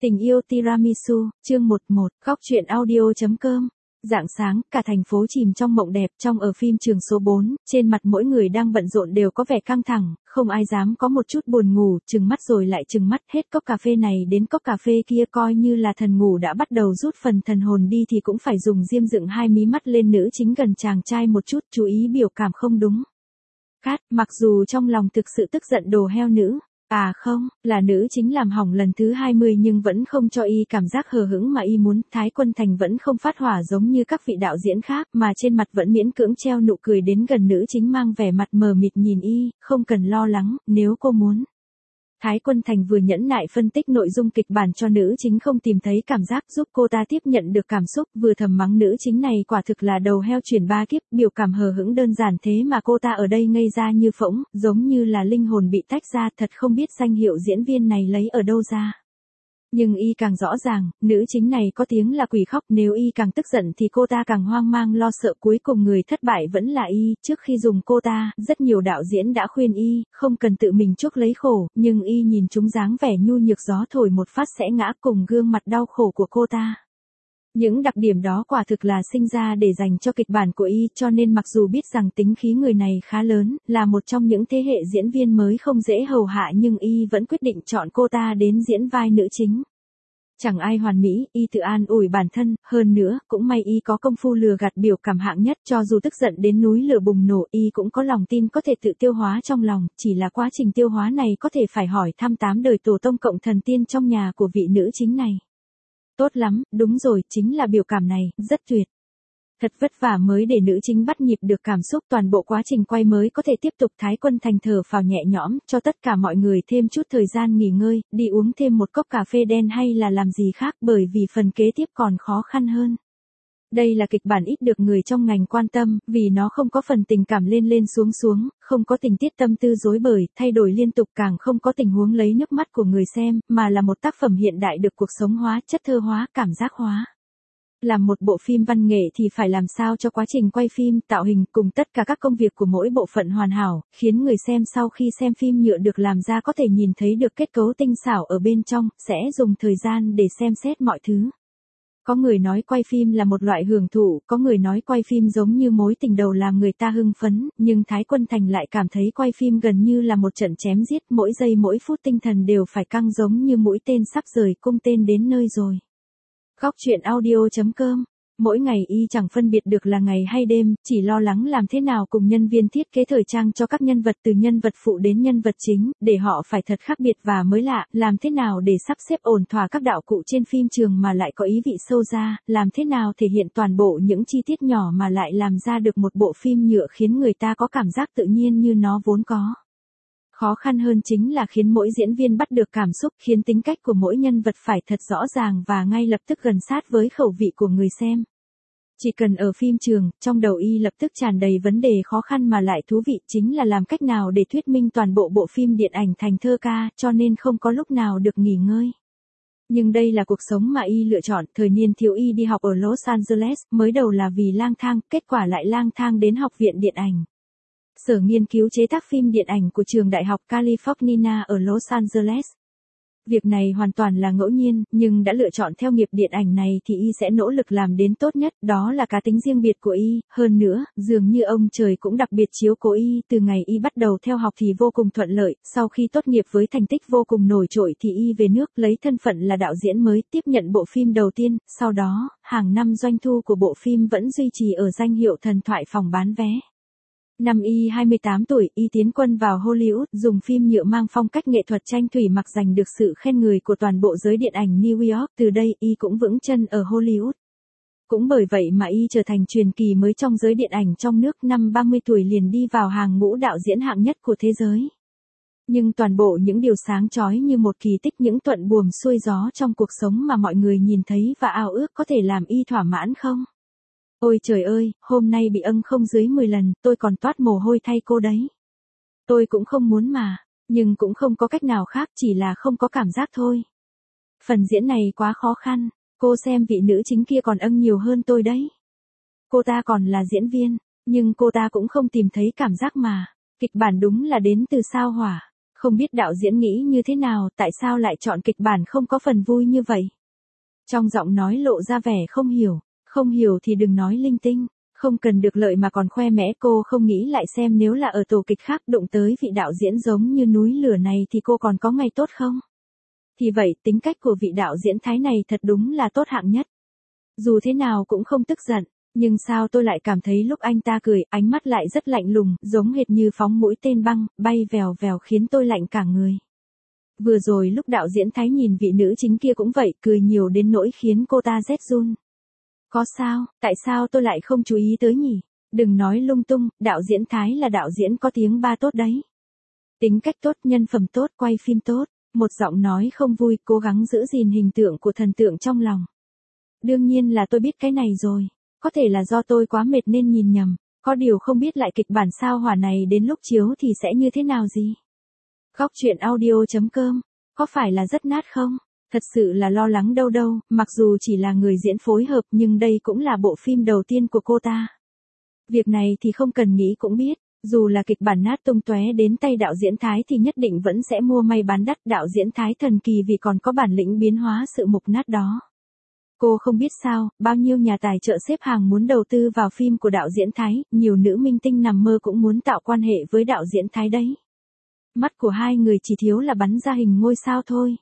Tình yêu tiramisu, chương 11, góc truyện audio.com. Rạng sáng, cả thành phố chìm trong mộng đẹp. Trong ở phim trường số 4, trên mặt mỗi người đang bận rộn đều có vẻ căng thẳng, không ai dám có một chút buồn ngủ, trừng mắt rồi lại trừng mắt, hết cốc cà phê này đến cốc cà phê kia, coi như là thần ngủ đã bắt đầu rút phần thần hồn đi thì cũng phải dùng diêm dựng hai mí mắt lên nữ chính gần chàng trai một chút, chú ý biểu cảm không đúng. Cát, mặc dù trong lòng thực sự tức giận đồ heo nữ. À không, là nữ chính làm hỏng lần thứ 20 nhưng vẫn không cho y cảm giác hờ hững mà y muốn. Thái Quân Thành vẫn không phát hỏa giống như các vị đạo diễn khác, mà trên mặt vẫn miễn cưỡng treo nụ cười, đến gần nữ chính mang vẻ mặt mờ mịt nhìn y, không cần lo lắng, nếu cô muốn. Thái Quân Thành vừa nhẫn nại phân tích nội dung kịch bản cho nữ chính không tìm thấy cảm giác, giúp cô ta tiếp nhận được cảm xúc, vừa thầm mắng nữ chính này quả thực là đầu heo chuyển ba kiếp, biểu cảm hờ hững đơn giản thế mà cô ta ở đây ngây ra như phỗng, giống như là linh hồn bị tách ra, thật không biết danh hiệu diễn viên này lấy ở đâu ra. Nhưng y càng rõ ràng, nữ chính này có tiếng là quỷ khóc, nếu y càng tức giận thì cô ta càng hoang mang lo sợ, cuối cùng người thất bại vẫn là y. Trước khi dùng cô ta, rất nhiều đạo diễn đã khuyên y, không cần tự mình chuốc lấy khổ, nhưng y nhìn chúng dáng vẻ nhu nhược gió thổi một phát sẽ ngã cùng gương mặt đau khổ của cô ta. Những đặc điểm đó quả thực là sinh ra để dành cho kịch bản của y, cho nên mặc dù biết rằng tính khí người này khá lớn, là một trong những thế hệ diễn viên mới không dễ hầu hạ, nhưng y vẫn quyết định chọn cô ta đến diễn vai nữ chính. Chẳng ai hoàn mỹ, y tự an ủi bản thân, hơn nữa, cũng may y có công phu lừa gạt biểu cảm hạng nhất, cho dù tức giận đến núi lửa bùng nổ, y cũng có lòng tin có thể tự tiêu hóa trong lòng, chỉ là quá trình tiêu hóa này có thể phải hỏi thăm 8 đời tổ tông cộng thần tiên trong nhà của vị nữ chính này. Tốt lắm, đúng rồi, chính là biểu cảm này, rất tuyệt. Thật vất vả mới để nữ chính bắt nhịp được cảm xúc, toàn bộ quá trình quay mới có thể tiếp tục. Thái Quân Thành thở phào nhẹ nhõm, cho tất cả mọi người thêm chút thời gian nghỉ ngơi, đi uống thêm một cốc cà phê đen hay là làm gì khác, bởi vì phần kế tiếp còn khó khăn hơn. Đây là kịch bản ít được người trong ngành quan tâm, vì nó không có phần tình cảm lên lên xuống xuống, không có tình tiết tâm tư rối bời, thay đổi liên tục, càng không có tình huống lấy nước mắt của người xem, mà là một tác phẩm hiện đại được cuộc sống hóa, chất thơ hóa, cảm giác hóa. Làm một bộ phim văn nghệ thì phải làm sao cho quá trình quay phim, tạo hình cùng tất cả các công việc của mỗi bộ phận hoàn hảo, khiến người xem sau khi xem phim nhựa được làm ra có thể nhìn thấy được kết cấu tinh xảo ở bên trong, sẽ dùng thời gian để xem xét mọi thứ. Có người nói quay phim là một loại hưởng thụ, có người nói quay phim giống như mối tình đầu làm người ta hưng phấn, nhưng Thái Quân Thành lại cảm thấy quay phim gần như là một trận chém giết, mỗi giây mỗi phút tinh thần đều phải căng giống như mũi tên sắp rời cung tên đến nơi rồi. Góc truyện audio.com. Mỗi ngày y chẳng phân biệt được là ngày hay đêm, chỉ lo lắng làm thế nào cùng nhân viên thiết kế thời trang cho các nhân vật từ nhân vật phụ đến nhân vật chính, để họ phải thật khác biệt và mới lạ, làm thế nào để sắp xếp ổn thỏa các đạo cụ trên phim trường mà lại có ý vị sâu ra, làm thế nào thể hiện toàn bộ những chi tiết nhỏ mà lại làm ra được một bộ phim nhựa khiến người ta có cảm giác tự nhiên như nó vốn có. Khó khăn hơn chính là khiến mỗi diễn viên bắt được cảm xúc, khiến tính cách của mỗi nhân vật phải thật rõ ràng và ngay lập tức gần sát với khẩu vị của người xem. Chỉ cần ở phim trường, trong đầu y lập tức tràn đầy vấn đề khó khăn mà lại thú vị, chính là làm cách nào để thuyết minh toàn bộ bộ phim điện ảnh thành thơ ca, cho nên không có lúc nào được nghỉ ngơi. Nhưng đây là cuộc sống mà y lựa chọn, thời niên thiếu y đi học ở Los Angeles, mới đầu là vì lang thang, kết quả lại lang thang đến học viện điện ảnh. Sở nghiên cứu chế tác phim điện ảnh của trường đại học California ở Los Angeles. Việc này hoàn toàn là ngẫu nhiên, nhưng đã lựa chọn theo nghiệp điện ảnh này thì y sẽ nỗ lực làm đến tốt nhất, đó là cá tính riêng biệt của y, hơn nữa, dường như ông trời cũng đặc biệt chiếu cố y, từ ngày y bắt đầu theo học thì vô cùng thuận lợi, sau khi tốt nghiệp với thành tích vô cùng nổi trội thì y về nước lấy thân phận là đạo diễn mới, tiếp nhận bộ phim đầu tiên, sau đó, hàng năm doanh thu của bộ phim vẫn duy trì ở danh hiệu thần thoại phòng bán vé. Năm y 28 tuổi, y tiến quân vào Hollywood, dùng phim nhựa mang phong cách nghệ thuật tranh thủy mặc giành được sự khen ngợi của toàn bộ giới điện ảnh New York, từ đây y cũng vững chân ở Hollywood. Cũng bởi vậy mà y trở thành truyền kỳ mới trong giới điện ảnh trong nước, năm 30 tuổi liền đi vào hàng ngũ đạo diễn hạng nhất của thế giới. Nhưng toàn bộ những điều sáng chói như một kỳ tích, những thuận buồm xuôi gió trong cuộc sống mà mọi người nhìn thấy và ao ước có thể làm y thỏa mãn không? Ôi trời ơi, hôm nay bị âng không dưới 10 lần, tôi còn toát mồ hôi thay cô đấy. Tôi cũng không muốn mà, nhưng cũng không có cách nào khác, chỉ là không có cảm giác thôi. Phần diễn này quá khó khăn, cô xem vị nữ chính kia còn âng nhiều hơn tôi đấy. Cô ta còn là diễn viên, nhưng cô ta cũng không tìm thấy cảm giác mà. Kịch bản đúng là đến từ sao hỏa. Không biết đạo diễn nghĩ như thế nào, tại sao lại chọn kịch bản không có phần vui như vậy? Trong giọng nói lộ ra vẻ không hiểu thì đừng nói linh tinh, không cần được lợi mà còn khoe mẽ. Cô không nghĩ lại xem nếu là ở tổ kịch khác đụng tới vị đạo diễn giống như núi lửa này thì cô còn có ngày tốt không? Thì vậy, tính cách của vị đạo diễn Thái này thật đúng là tốt hạng nhất. Dù thế nào cũng không tức giận, nhưng sao tôi lại cảm thấy lúc anh ta cười, ánh mắt lại rất lạnh lùng, giống hệt như phóng mũi tên băng, bay vèo vèo khiến tôi lạnh cả người. Vừa rồi lúc đạo diễn Thái nhìn vị nữ chính kia cũng vậy, cười nhiều đến nỗi khiến cô ta rét run. Có sao, tại sao tôi lại không chú ý tới nhỉ? Đừng nói lung tung, đạo diễn Thái là đạo diễn có tiếng ba tốt đấy. Tính cách tốt, nhân phẩm tốt, quay phim tốt, một giọng nói không vui, cố gắng giữ gìn hình tượng của thần tượng trong lòng. Đương nhiên là tôi biết cái này rồi, có thể là do tôi quá mệt nên nhìn nhầm, có điều không biết lại kịch bản sao hỏa này đến lúc chiếu thì sẽ như thế nào gì. Góc truyện audio.com, có phải là rất nát không? Thật sự là lo lắng đâu, mặc dù chỉ là người diễn phối hợp nhưng đây cũng là bộ phim đầu tiên của cô ta. Việc này thì không cần nghĩ cũng biết, dù là kịch bản nát tung tóe đến tay đạo diễn Thái thì nhất định vẫn sẽ mua may bán đắt. Đạo diễn Thái thần kỳ vì còn có bản lĩnh biến hóa sự mục nát đó. Cô không biết sao, bao nhiêu nhà tài trợ xếp hàng muốn đầu tư vào phim của đạo diễn Thái, nhiều nữ minh tinh nằm mơ cũng muốn tạo quan hệ với đạo diễn Thái đấy. Mắt của hai người chỉ thiếu là bắn ra hình ngôi sao thôi.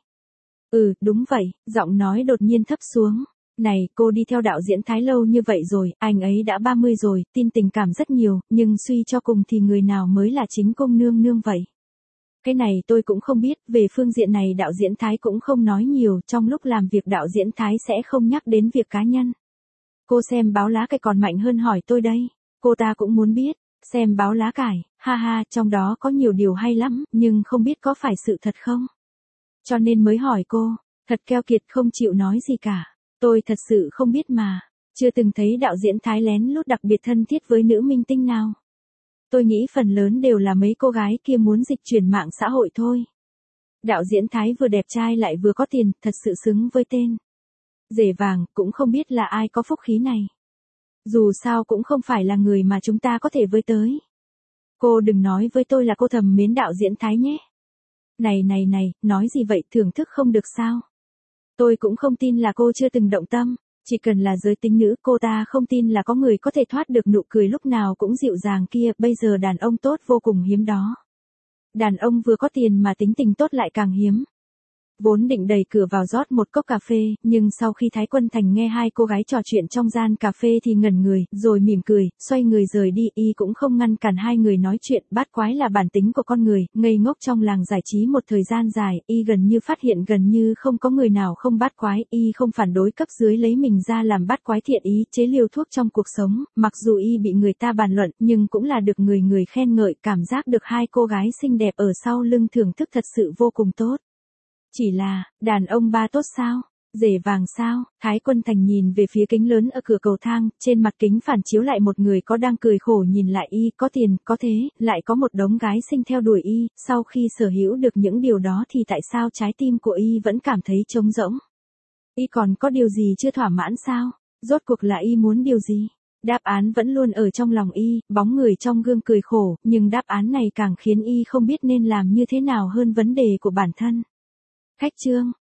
Đúng vậy, giọng nói đột nhiên thấp xuống. Này, cô đi theo đạo diễn Thái lâu như vậy rồi, anh ấy đã 30 rồi, tin tình cảm rất nhiều, nhưng suy cho cùng thì người nào mới là chính cung nương nương vậy? Cái này tôi cũng không biết, về phương diện này đạo diễn Thái cũng không nói nhiều, trong lúc làm việc đạo diễn Thái sẽ không nhắc đến việc cá nhân. Cô xem báo lá cải còn mạnh hơn hỏi tôi đây, cô ta cũng muốn biết, xem báo lá cải, ha ha, trong đó có nhiều điều hay lắm, nhưng không biết có phải sự thật không? Cho nên mới hỏi cô, thật keo kiệt không chịu nói gì cả, tôi thật sự không biết mà, chưa từng thấy đạo diễn Thái lén lút đặc biệt thân thiết với nữ minh tinh nào. Tôi nghĩ phần lớn đều là mấy cô gái kia muốn dịch chuyển mạng xã hội thôi. Đạo diễn Thái vừa đẹp trai lại vừa có tiền, thật sự xứng với tên. Rể vàng, cũng không biết là ai có phúc khí này. Dù sao cũng không phải là người mà chúng ta có thể với tới. Cô đừng nói với tôi là cô thầm mến đạo diễn Thái nhé. Này, nói gì vậy, thưởng thức không được sao? Tôi cũng không tin là cô chưa từng động tâm. Chỉ cần là giới tính nữ, cô ta không tin là có người có thể thoát được nụ cười lúc nào cũng dịu dàng kia. Bây giờ đàn ông tốt vô cùng hiếm đó. Đàn ông vừa có tiền mà tính tình tốt lại càng hiếm. Vốn định đẩy cửa vào rót một cốc cà phê, nhưng sau khi Thái Quân Thành nghe hai cô gái trò chuyện trong gian cà phê thì ngẩn người, rồi mỉm cười, xoay người rời đi. Y cũng không ngăn cản hai người nói chuyện. Bát quái là bản tính của con người, ngây ngốc trong làng giải trí một thời gian dài, Y gần như phát hiện gần như không có người nào không bát quái. Y không phản đối cấp dưới lấy mình ra làm bát quái, thiện ý chế liều thuốc trong cuộc sống. Mặc dù Y bị người ta bàn luận, nhưng cũng là được người khen ngợi, cảm giác được hai cô gái xinh đẹp ở sau lưng thưởng thức thật sự vô cùng tốt. Chỉ là, đàn ông ba tốt sao? Rể vàng sao? Thái Quân Thành nhìn về phía kính lớn ở cửa cầu thang, trên mặt kính phản chiếu lại một người có đang cười khổ nhìn lại Y, có tiền, có thế, lại có một đống gái xinh theo đuổi Y, sau khi sở hữu được những điều đó thì tại sao trái tim của Y vẫn cảm thấy trống rỗng? Y còn có điều gì chưa thỏa mãn sao? Rốt cuộc là Y muốn điều gì? Đáp án vẫn luôn ở trong lòng Y, bóng người trong gương cười khổ, nhưng đáp án này càng khiến Y không biết nên làm như thế nào hơn vấn đề của bản thân. Khách chương